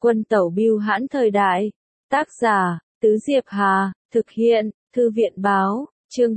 Quân tẩu bưu hãn thời đại. Tác giả, Tứ Diệp Hà, thực hiện, Thư viện báo, chương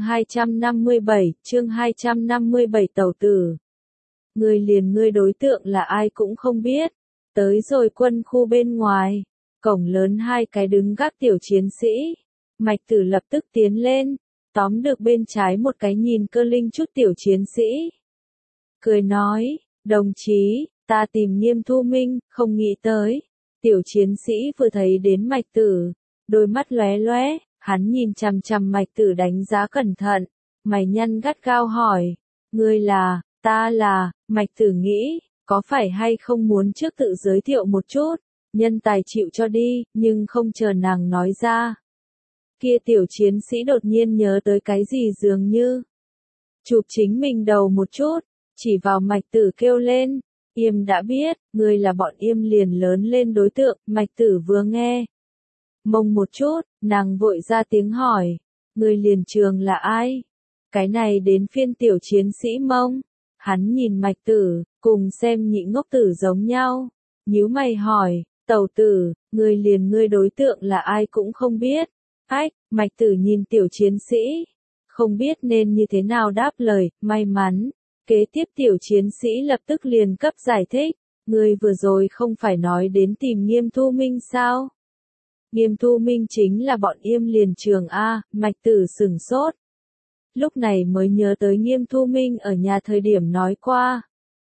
257 tẩu tử. Ngươi liền ngươi đối tượng là ai cũng không biết. Tới rồi quân khu bên ngoài, cổng lớn hai cái đứng gác tiểu chiến sĩ. Mạch Tử lập tức tiến lên, tóm được bên trái một cái nhìn cơ linh chút tiểu chiến sĩ. Cười nói, đồng chí, ta tìm Nghiêm Thu Minh, không nghĩ tới. Tiểu chiến sĩ vừa thấy đến Mạch Tử, đôi mắt lóe lóe, hắn nhìn chằm chằm Mạch Tử đánh giá cẩn thận, mày nhăn gắt gao hỏi, ngươi là, ta là, Mạch Tử nghĩ, có phải hay không muốn trước tự giới thiệu một chút, nhân tài chịu cho đi, nhưng không chờ nàng nói ra. Kia tiểu chiến sĩ đột nhiên nhớ tới cái gì dường như chụp chính mình đầu một chút, chỉ vào Mạch Tử kêu lên, Yêm đã biết, ngươi là bọn Yêm liền lớn lên đối tượng. Mạch Tử vừa nghe mông một chút, nàng vội ra tiếng hỏi, ngươi liền trường là ai? Cái này đến phiên tiểu chiến sĩ mông, hắn nhìn Mạch Tử, cùng xem nhị ngốc tử giống nhau, nhíu mày hỏi, tẩu tử, ngươi liền ngươi đối tượng là ai cũng không biết. Ách, Mạch Tử nhìn tiểu chiến sĩ, không biết nên như thế nào đáp lời, may mắn. Kế tiếp tiểu chiến sĩ lập tức liền cấp giải thích, ngươi vừa rồi không phải nói đến tìm Nghiêm Thu Minh sao? Nghiêm Thu Minh chính là bọn Yêm liền trường A. Mạch Tử sửng sốt. Lúc này mới nhớ tới Nghiêm Thu Minh ở nhà thời điểm nói qua.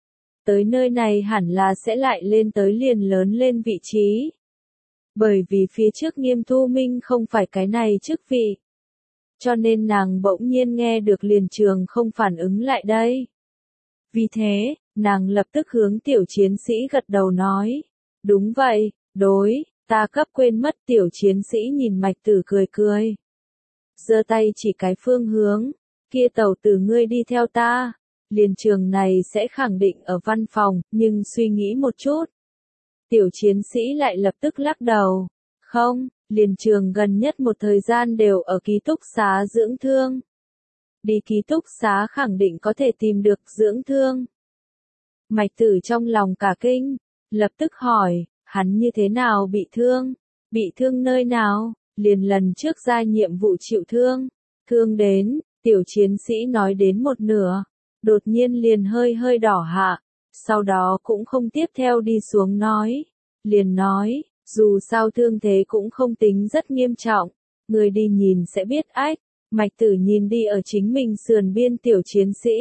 Tới nơi này hẳn là sẽ lại lên tới liền lớn lên vị trí. Bởi vì phía trước Nghiêm Thu Minh không phải cái này chức vị. Cho nên nàng bỗng nhiên nghe được liền trường không phản ứng lại đây. Vì thế, nàng lập tức hướng tiểu chiến sĩ gật đầu nói. Đúng vậy, đối, ta cấp quên mất. Tiểu chiến sĩ nhìn Mạch Tử cười cười. Giơ tay chỉ cái phương hướng, kia tẩu tử ngươi đi theo ta. Liền trường này sẽ khẳng định ở văn phòng, nhưng suy nghĩ một chút. Tiểu chiến sĩ lại lập tức lắc đầu. Không, liền trường gần nhất một thời gian đều ở ký túc xá dưỡng thương. Đi ký túc xá khẳng định có thể tìm được dưỡng thương. Mạch Tử trong lòng cả kinh, lập tức hỏi, hắn như thế nào bị thương? Bị thương nơi nào? Liền lần trước ra nhiệm vụ chịu thương. Thương đến, tiểu chiến sĩ nói đến một nửa, đột nhiên liền hơi đỏ hạ, sau đó cũng không tiếp theo đi xuống nói. Liền nói, dù sao thương thế cũng không tính rất nghiêm trọng, người đi nhìn sẽ biết. Ách. Mạch Tử nhìn đi ở chính mình sườn biên tiểu chiến sĩ.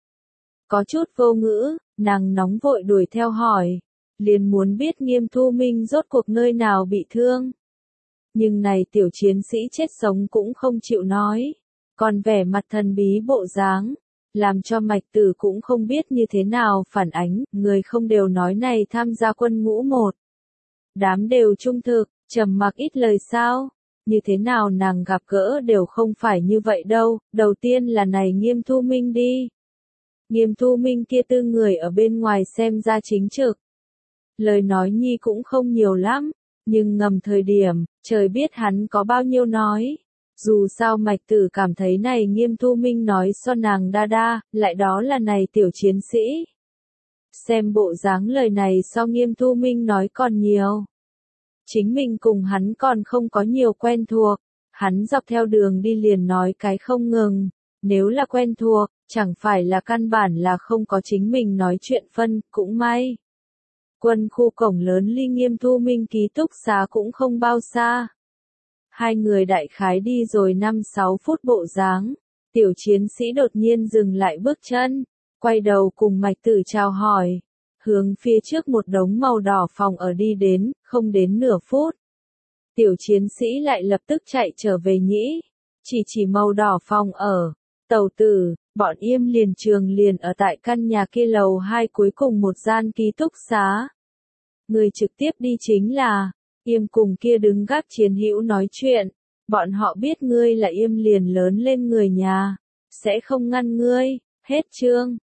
Có chút vô ngữ, nàng nóng vội đuổi theo hỏi. Liền muốn biết Nghiêm Thu Minh rốt cuộc nơi nào bị thương. Nhưng này tiểu chiến sĩ chết sống cũng không chịu nói. Còn vẻ mặt thần bí bộ dáng, làm cho Mạch Tử cũng không biết như thế nào phản ánh. Người không đều nói này tham gia quân ngũ một đám đều trung thực, trầm mặc ít lời sao? Như thế nào nàng gặp gỡ đều không phải như vậy đâu. Đầu tiên là này Nghiêm Thu Minh đi. Nghiêm Thu Minh kia tư người ở bên ngoài xem ra chính trực. Lời nói nhi cũng không nhiều lắm, nhưng ngầm thời điểm, trời biết hắn có bao nhiêu nói. Dù sao Mạch Tử cảm thấy này Nghiêm Thu Minh nói so nàng đa, lại đó là này tiểu chiến sĩ. Xem bộ dáng lời này so Nghiêm Thu Minh nói còn nhiều. Chính mình cùng hắn còn không có nhiều quen thuộc, hắn dọc theo đường đi liền nói cái không ngừng, nếu là quen thuộc, chẳng phải là căn bản là không có chính mình nói chuyện phân, cũng may. Quân khu cổng lớn ly Nghiêm Thu Minh ký túc xá cũng không bao xa. Hai người đại khái đi rồi 5-6 phút bộ dáng, tiểu chiến sĩ đột nhiên dừng lại bước chân, quay đầu cùng Mạch Tử chào hỏi. Hướng phía trước một đống màu đỏ phòng ở đi đến, không đến nửa phút. Tiểu chiến sĩ lại lập tức chạy trở về nhĩ, chỉ màu đỏ phòng ở. Tẩu tử, bọn Yêm liền trường liền ở tại căn nhà kia lầu 2 cuối cùng một gian ký túc xá. Người trực tiếp đi chính là, Yêm cùng kia đứng gác chiến hữu nói chuyện, bọn họ biết ngươi là Yêm liền lớn lên người nhà, sẽ không ngăn ngươi. Hết chương.